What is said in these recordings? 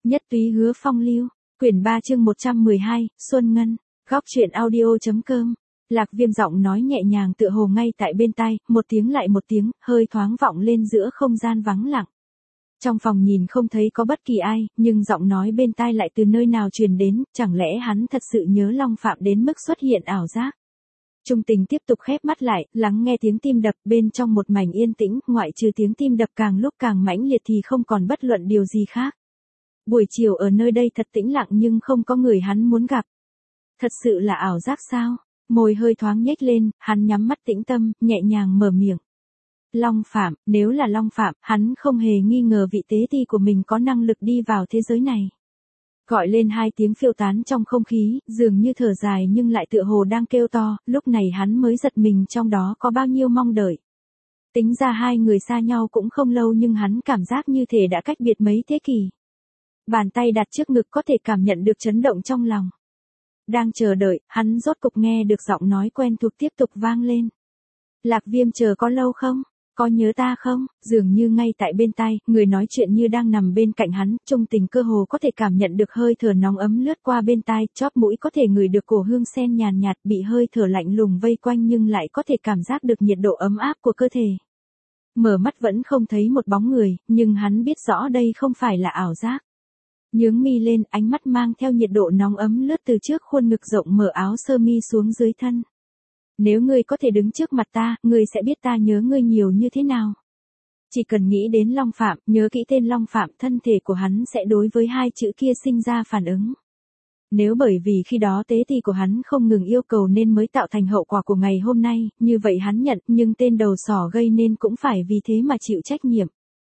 Nhất túy hứa phong lưu, quyển 3 chương 112, Xuân Ngân, góc truyện audio.com. Lạc Viêm giọng nói nhẹ nhàng tựa hồ ngay tại bên tai, một tiếng lại một tiếng, hơi thoáng vọng lên giữa không gian vắng lặng. Trong phòng nhìn không thấy có bất kỳ ai, nhưng giọng nói bên tai lại từ nơi nào truyền đến, chẳng lẽ hắn thật sự nhớ Long Phạm đến mức xuất hiện ảo giác. Trung Tình tiếp tục khép mắt lại, lắng nghe tiếng tim đập bên trong một mảnh yên tĩnh, ngoại trừ tiếng tim đập càng lúc càng mãnh liệt thì không còn bất luận điều gì khác. Buổi chiều ở nơi đây thật tĩnh lặng nhưng không có người hắn muốn gặp. Thật sự là ảo giác sao? Môi hơi thoáng nhếch lên, hắn nhắm mắt tĩnh tâm, nhẹ nhàng mở miệng. Long Phạm, nếu là Long Phạm, hắn không hề nghi ngờ vị tế ti của mình có năng lực đi vào thế giới này. Gọi lên hai tiếng phiêu tán trong không khí, dường như thở dài nhưng lại tựa hồ đang kêu to, lúc này hắn mới giật mình trong đó có bao nhiêu mong đợi. Tính ra hai người xa nhau cũng không lâu nhưng hắn cảm giác như thể đã cách biệt mấy thế kỷ. Bàn tay đặt trước ngực có thể cảm nhận được chấn động trong lòng. Đang chờ đợi, hắn rốt cục nghe được giọng nói quen thuộc tiếp tục vang lên. Lạc Viêm chờ có lâu không? Có nhớ ta không? Dường như ngay tại bên tai, người nói chuyện như đang nằm bên cạnh hắn, Trung Tình cơ hồ có thể cảm nhận được hơi thở nóng ấm lướt qua bên tai, chóp mũi có thể ngửi được cổ hương sen nhàn nhạt bị hơi thở lạnh lùng vây quanh nhưng lại có thể cảm giác được nhiệt độ ấm áp của cơ thể. Mở mắt vẫn không thấy một bóng người, nhưng hắn biết rõ đây không phải là ảo giác. Nhướng mi lên, ánh mắt mang theo nhiệt độ nóng ấm lướt từ trước khuôn ngực rộng mở áo sơ mi xuống dưới thân. Nếu ngươi có thể đứng trước mặt ta, ngươi sẽ biết ta nhớ ngươi nhiều như thế nào. Chỉ cần nghĩ đến Long Phạm, nhớ kỹ tên Long Phạm, thân thể của hắn sẽ đối với hai chữ kia sinh ra phản ứng. Nếu bởi vì khi đó tế ti của hắn không ngừng yêu cầu nên mới tạo thành hậu quả của ngày hôm nay, như vậy hắn nhận, nhưng tên đầu sỏ gây nên cũng phải vì thế mà chịu trách nhiệm.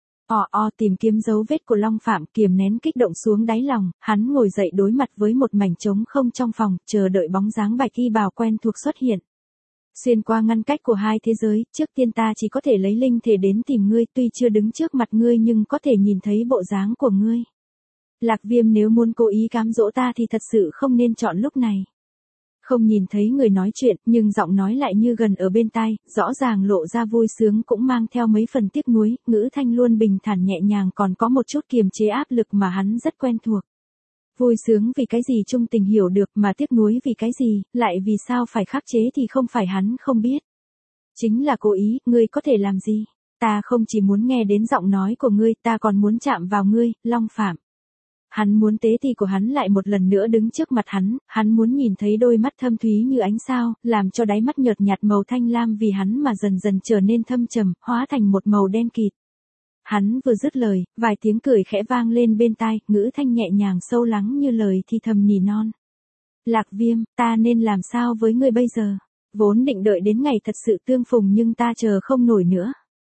Tìm kiếm dấu vết của Long Phạm, kiềm nén kích động xuống đáy lòng, hắn ngồi dậy đối mặt với một mảnh trống không trong phòng, chờ đợi bóng dáng bạch y bào quen thuộc xuất hiện. Xuyên qua ngăn cách của hai thế giới, trước tiên ta chỉ có thể lấy linh thể đến tìm ngươi, tuy chưa đứng trước mặt ngươi nhưng có thể nhìn thấy bộ dáng của ngươi. Lạc Viêm nếu muốn cố ý cám dỗ ta thì thật sự không nên chọn lúc này. Không nhìn thấy người nói chuyện, nhưng giọng nói lại như gần ở bên tai, rõ ràng lộ ra vui sướng cũng mang theo mấy phần tiếc nuối, ngữ thanh luôn bình thản nhẹ nhàng còn có một chút kiềm chế áp lực mà hắn rất quen thuộc. Vui sướng vì cái gì Trung Tình hiểu được mà tiếc nuối vì cái gì, lại vì sao phải khắc chế thì không phải hắn không biết. Chính là cố ý, ngươi có thể làm gì? Ta không chỉ muốn nghe đến giọng nói của ngươi, ta còn muốn chạm vào ngươi, Long Phạm. Hắn muốn tế ti của hắn lại một lần nữa đứng trước mặt hắn muốn nhìn thấy đôi mắt thâm thúy như ánh sao, làm cho đáy mắt nhợt nhạt màu thanh lam vì hắn mà dần dần trở nên thâm trầm, hóa thành một màu đen kịt. Hắn vừa dứt lời, vài tiếng cười khẽ vang lên bên tai, ngữ thanh nhẹ nhàng sâu lắng như lời thì thầm nỉ non. Lạc Viêm, ta nên làm sao với ngươi bây giờ? Vốn định đợi đến ngày thật sự tương phùng nhưng ta chờ không nổi nữa.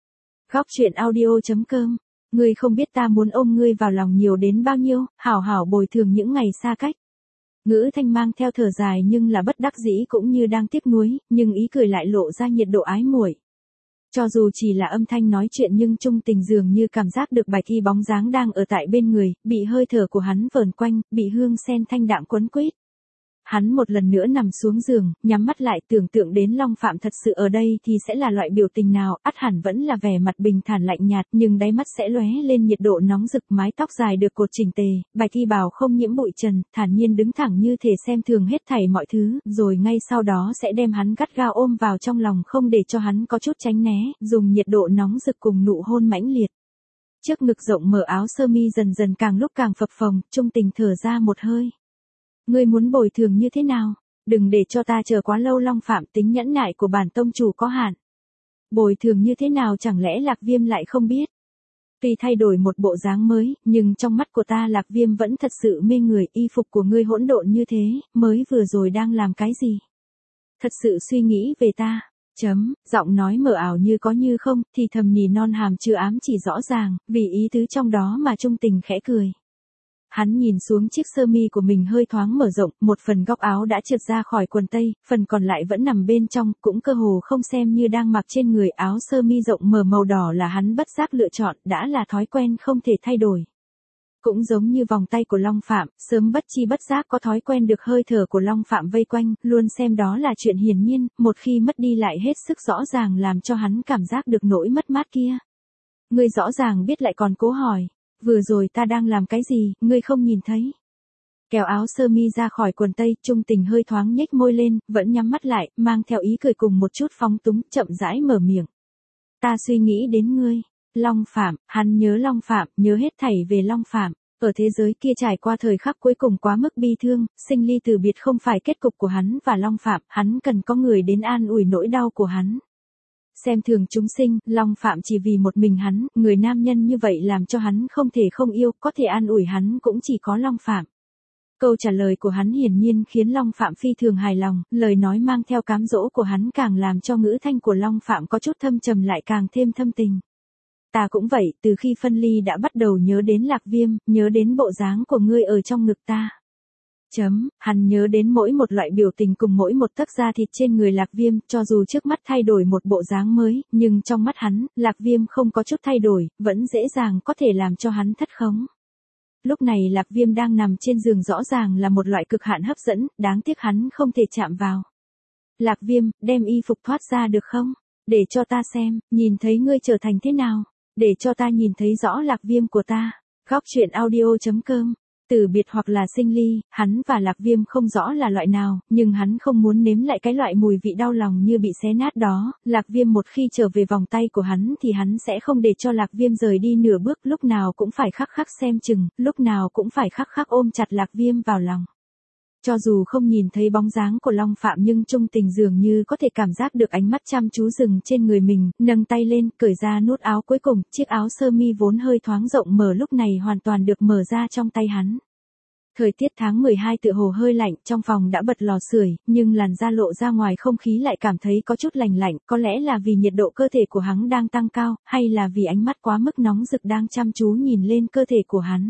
Góc truyện audio.com. Ngươi không biết ta muốn ôm ngươi vào lòng nhiều đến bao nhiêu, hảo hảo bồi thường những ngày xa cách. Ngữ thanh mang theo thở dài nhưng là bất đắc dĩ cũng như đang tiếc nuối, nhưng ý cười lại lộ ra nhiệt độ ái muội. Cho dù chỉ là âm thanh nói chuyện nhưng Trung Tình dường như cảm giác được bạch y bóng dáng đang ở tại bên người, bị hơi thở của hắn vờn quanh, bị hương sen thanh đạm quấn quýt. Hắn một lần nữa nằm xuống giường, nhắm mắt lại tưởng tượng đến Long Phạm thật sự ở đây thì sẽ là loại biểu tình nào, ắt hẳn vẫn là vẻ mặt bình thản lạnh nhạt nhưng đáy mắt sẽ lóe lên nhiệt độ nóng rực, mái tóc dài được cột chỉnh tề, bạch y bào không nhiễm bụi trần, thản nhiên đứng thẳng như thể xem thường hết thảy mọi thứ, rồi ngay sau đó sẽ đem hắn gắt gao ôm vào trong lòng không để cho hắn có chút tránh né, dùng nhiệt độ nóng rực cùng nụ hôn mãnh liệt. Trước ngực rộng mở áo sơ mi dần dần càng lúc càng phập phồng, Trung Tình thở ra một hơi. Ngươi muốn bồi thường như thế nào? Đừng để cho ta chờ quá lâu, Long Phạm, tính nhẫn nại của bản tông chủ có hạn. Bồi thường như thế nào chẳng lẽ Lạc Viêm lại không biết? Tuy thay đổi một bộ dáng mới, nhưng trong mắt của ta Lạc Viêm vẫn thật sự mê người, y phục của ngươi hỗn độn như thế, mới vừa rồi đang làm cái gì? Thật sự suy nghĩ về ta. Giọng nói mờ ảo như có như không, thì thầm nỉ non hàm chứa ám chỉ rõ ràng, vì ý tứ trong đó mà Trung Tình khẽ cười. Hắn nhìn xuống chiếc sơ mi của mình hơi thoáng mở rộng, một phần góc áo đã trượt ra khỏi quần tây, phần còn lại vẫn nằm bên trong, cũng cơ hồ không xem như đang mặc trên người. Áo sơ mi rộng mở màu đỏ là hắn bất giác lựa chọn, đã là thói quen không thể thay đổi. Cũng giống như vòng tay của Long Phạm, sớm bất chi bất giác có thói quen được hơi thở của Long Phạm vây quanh, luôn xem đó là chuyện hiển nhiên, một khi mất đi lại hết sức rõ ràng làm cho hắn cảm giác được nỗi mất mát kia. Ngươi rõ ràng biết lại còn cố hỏi. Vừa rồi ta đang làm cái gì, ngươi không nhìn thấy. Kéo áo sơ mi ra khỏi quần tây, Trung Tình hơi thoáng nhếch môi lên, vẫn nhắm mắt lại, mang theo ý cười cùng một chút phóng túng, chậm rãi mở miệng. Ta suy nghĩ đến ngươi. Long Phạm, hắn nhớ Long Phạm, nhớ hết thảy về Long Phạm. Ở thế giới kia trải qua thời khắc cuối cùng quá mức bi thương, sinh ly từ biệt không phải kết cục của hắn và Long Phạm, hắn cần có người đến an ủi nỗi đau của hắn. Xem thường chúng sinh, Long Phạm chỉ vì một mình hắn, người nam nhân như vậy làm cho hắn không thể không yêu, có thể an ủi hắn cũng chỉ có Long Phạm. Câu trả lời của hắn hiển nhiên khiến Long Phạm phi thường hài lòng, lời nói mang theo cám dỗ của hắn càng làm cho ngữ thanh của Long Phạm có chút thâm trầm lại càng thêm thâm tình. Ta cũng vậy, từ khi phân ly đã bắt đầu nhớ đến Lạc Viêm, nhớ đến bộ dáng của ngươi ở trong ngực ta. Hắn nhớ đến mỗi một loại biểu tình cùng mỗi một tấc da thịt trên người Lạc Viêm, cho dù trước mắt thay đổi một bộ dáng mới, nhưng trong mắt hắn, Lạc Viêm không có chút thay đổi, vẫn dễ dàng có thể làm cho hắn thất khống. Lúc này Lạc Viêm đang nằm trên giường rõ ràng là một loại cực hạn hấp dẫn, đáng tiếc hắn không thể chạm vào. Lạc Viêm, đem y phục thoát ra được không? Để cho ta xem, nhìn thấy ngươi trở thành thế nào? Để cho ta nhìn thấy rõ Lạc Viêm của ta. Góc truyện audio.com. Từ biệt hoặc là sinh ly, hắn và Lạc Viêm không rõ là loại nào, nhưng hắn không muốn nếm lại cái loại mùi vị đau lòng như bị xé nát đó. Lạc Viêm một khi trở về vòng tay của hắn thì hắn sẽ không để cho Lạc Viêm rời đi nửa bước, lúc nào cũng phải khắc khắc xem chừng, lúc nào cũng phải khắc khắc ôm chặt Lạc Viêm vào lòng. Cho dù không nhìn thấy bóng dáng của Long Phạm nhưng Trung Tình dường như có thể cảm giác được ánh mắt chăm chú dừng trên người mình, nâng tay lên, cởi ra nút áo cuối cùng, chiếc áo sơ mi vốn hơi thoáng rộng mở lúc này hoàn toàn được mở ra trong tay hắn. Thời tiết tháng 12 tựa hồ hơi lạnh, trong phòng đã bật lò sưởi, nhưng làn da lộ ra ngoài không khí lại cảm thấy có chút lạnh lạnh, có lẽ là vì nhiệt độ cơ thể của hắn đang tăng cao, hay là vì ánh mắt quá mức nóng rực đang chăm chú nhìn lên cơ thể của hắn.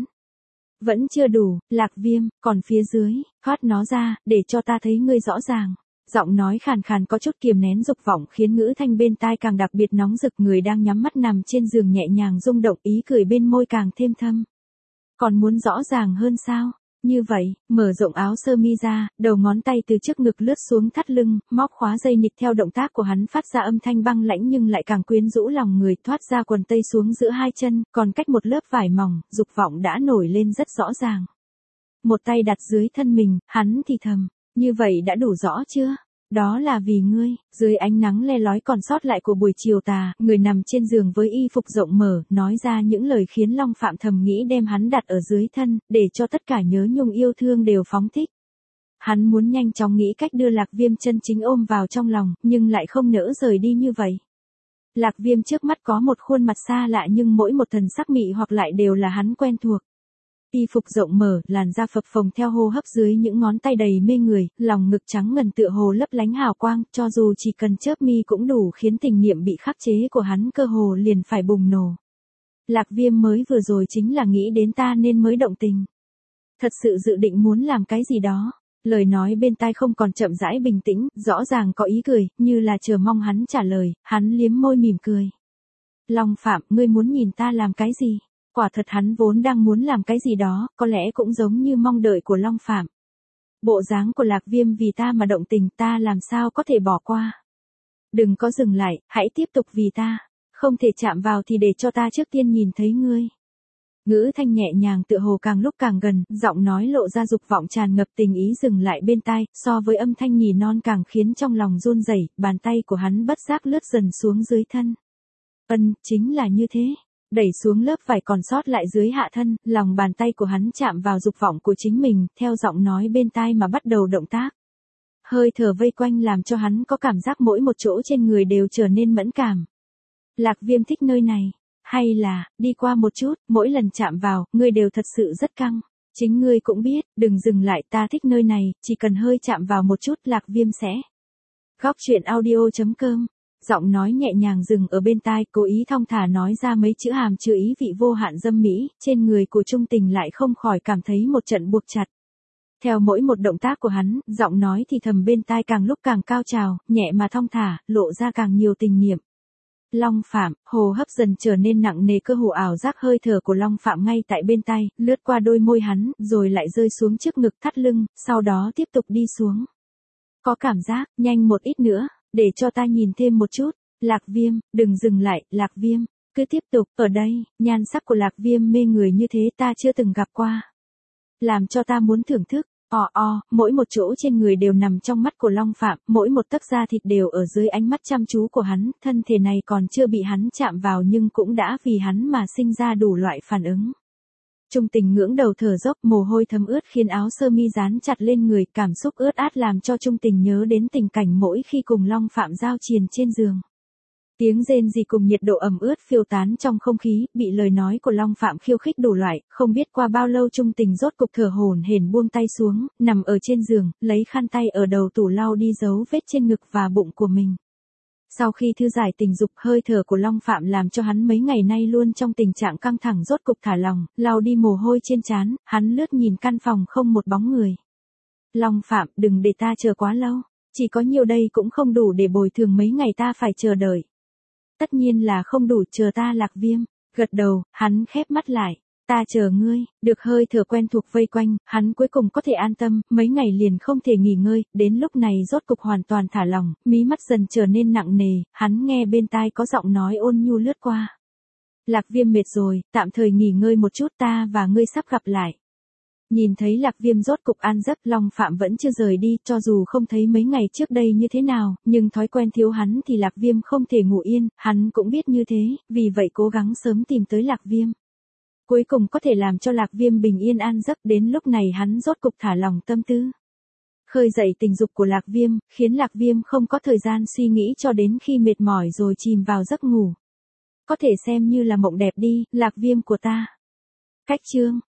Vẫn chưa đủ, Lạc Viêm, còn phía dưới, thoát nó ra, để cho ta thấy ngươi rõ ràng. Giọng nói khàn khàn có chút kiềm nén dục vọng khiến ngữ thanh bên tai càng đặc biệt nóng rực, người đang nhắm mắt nằm trên giường nhẹ nhàng rung động, ý cười bên môi càng thêm thâm. Còn muốn rõ ràng hơn sao? Như vậy, mở rộng áo sơ mi ra, đầu ngón tay từ trước ngực lướt xuống thắt lưng, móc khóa dây nịt theo động tác của hắn phát ra âm thanh băng lãnh nhưng lại càng quyến rũ lòng người, thoát ra quần tây xuống giữa hai chân, còn cách một lớp vải mỏng, dục vọng đã nổi lên rất rõ ràng. Một tay đặt dưới thân mình, hắn thì thầm, như vậy đã đủ rõ chưa? Đó là vì ngươi. Dưới ánh nắng le lói còn sót lại của buổi chiều tà, người nằm trên giường với y phục rộng mở, nói ra những lời khiến Long Phạm thầm nghĩ đem hắn đặt ở dưới thân, để cho tất cả nhớ nhung yêu thương đều phóng thích. Hắn muốn nhanh chóng nghĩ cách đưa Lạc Viêm chân chính ôm vào trong lòng, nhưng lại không nỡ rời đi như vậy. Lạc Viêm trước mắt có một khuôn mặt xa lạ nhưng mỗi một thần sắc mị hoặc lại đều là hắn quen thuộc. Y phục rộng mở, làn da phập phồng theo hô hấp dưới những ngón tay đầy mê người, lòng ngực trắng ngần tựa hồ lấp lánh hào quang, cho dù chỉ cần chớp mi cũng đủ khiến tình niệm bị khắc chế của hắn cơ hồ liền phải bùng nổ. Lạc Viêm mới vừa rồi chính là nghĩ đến ta nên mới động tình. Thật sự dự định muốn làm cái gì đó. Lời nói bên tai không còn chậm rãi bình tĩnh, rõ ràng có ý cười, như là chờ mong hắn trả lời, hắn liếm môi mỉm cười. Long Phạm, ngươi muốn nhìn ta làm cái gì? Quả thật hắn vốn đang muốn làm cái gì đó, có lẽ cũng giống như mong đợi của Long Phạm. Bộ dáng của Lạc Viêm vì ta mà động tình, ta làm sao có thể bỏ qua. Đừng có dừng lại, hãy tiếp tục vì ta. Không thể chạm vào thì để cho ta trước tiên nhìn thấy ngươi. Ngữ thanh nhẹ nhàng tựa hồ càng lúc càng gần, giọng nói lộ ra dục vọng tràn ngập, tình ý dừng lại bên tai, so với âm thanh nhì non càng khiến trong lòng run rẩy, bàn tay của hắn bất giác lướt dần xuống dưới thân. Chính là như thế. Đẩy xuống lớp vải còn sót lại dưới hạ thân, lòng bàn tay của hắn chạm vào dục vọng của chính mình, theo giọng nói bên tai mà bắt đầu động tác. Hơi thở vây quanh làm cho hắn có cảm giác mỗi một chỗ trên người đều trở nên mẫn cảm. Lạc Viêm thích nơi này, hay là, đi qua một chút, mỗi lần chạm vào, ngươi đều thật sự rất căng. Chính ngươi cũng biết, đừng dừng lại, ta thích nơi này, chỉ cần hơi chạm vào một chút Lạc Viêm sẽ. Góc truyện audio.com. Giọng nói nhẹ nhàng dừng ở bên tai, cố ý thong thả nói ra mấy chữ hàm chứa ý vị vô hạn dâm mỹ, trên người của Trung Tình lại không khỏi cảm thấy một trận buộc chặt. Theo mỗi một động tác của hắn, giọng nói thì thầm bên tai càng lúc càng cao trào, nhẹ mà thong thả, lộ ra càng nhiều tình niệm. Long Phạm, hồ hấp dần trở nên nặng nề, cơ hồ ảo giác hơi thở của Long Phạm ngay tại bên tai, lướt qua đôi môi hắn, rồi lại rơi xuống trước ngực thắt lưng, sau đó tiếp tục đi xuống. Có cảm giác, nhanh một ít nữa. Để cho ta nhìn thêm một chút. Lạc Viêm, đừng dừng lại, Lạc Viêm. cứ tiếp tục, ở đây, nhan sắc của Lạc Viêm mê người như thế ta chưa từng gặp qua. Làm cho ta muốn thưởng thức. Mỗi một chỗ trên người đều nằm trong mắt của Long Phạm, mỗi một tấc da thịt đều ở dưới ánh mắt chăm chú của hắn, thân thể này còn chưa bị hắn chạm vào nhưng cũng đã vì hắn mà sinh ra đủ loại phản ứng. Trung Tình ngưỡng đầu thở dốc, mồ hôi thấm ướt khiến áo sơ mi dán chặt lên người, cảm xúc ướt át làm cho Trung Tình nhớ đến tình cảnh mỗi khi cùng Long Phạm giao triền trên giường. Tiếng rên rỉ cùng nhiệt độ ẩm ướt phiêu tán trong không khí, bị lời nói của Long Phạm khiêu khích đủ loại, không biết qua bao lâu Trung Tình rốt cục thở hổn hển buông tay xuống, nằm ở trên giường, lấy khăn tay ở đầu tủ lau đi dấu vết trên ngực và bụng của mình. Sau khi thư giải tình dục, hơi thở của Long Phạm làm cho hắn mấy ngày nay luôn trong tình trạng căng thẳng rốt cục thả lỏng, lau đi mồ hôi trên trán, hắn lướt nhìn căn phòng không một bóng người. Long Phạm, đừng để ta chờ quá lâu, chỉ có nhiều đây cũng không đủ để bồi thường mấy ngày ta phải chờ đợi. Tất nhiên là không đủ, chờ ta. Lạc Viêm gật đầu, hắn khép mắt lại. Ta chờ ngươi. Được hơi thở quen thuộc vây quanh, hắn cuối cùng có thể an tâm, mấy ngày liền không thể nghỉ ngơi, đến lúc này rốt cục hoàn toàn thả lỏng, mí mắt dần trở nên nặng nề, hắn nghe bên tai có giọng nói ôn nhu lướt qua. Lạc Viêm mệt rồi, tạm thời nghỉ ngơi một chút, ta và ngươi sắp gặp lại. Nhìn thấy Lạc Viêm rốt cục an giấc, Long Phạm vẫn chưa rời đi, cho dù không thấy mấy ngày trước đây như thế nào, nhưng thói quen thiếu hắn thì Lạc Viêm không thể ngủ yên, hắn cũng biết như thế, vì vậy cố gắng sớm tìm tới Lạc Viêm. Cuối cùng có thể làm cho Lạc Viêm bình yên an giấc, đến lúc này hắn rốt cục thả lỏng tâm tư. Khơi dậy tình dục của Lạc Viêm, khiến Lạc Viêm không có thời gian suy nghĩ cho đến khi mệt mỏi rồi chìm vào giấc ngủ. Có thể xem như là mộng đẹp đi, Lạc Viêm của ta. Cách chương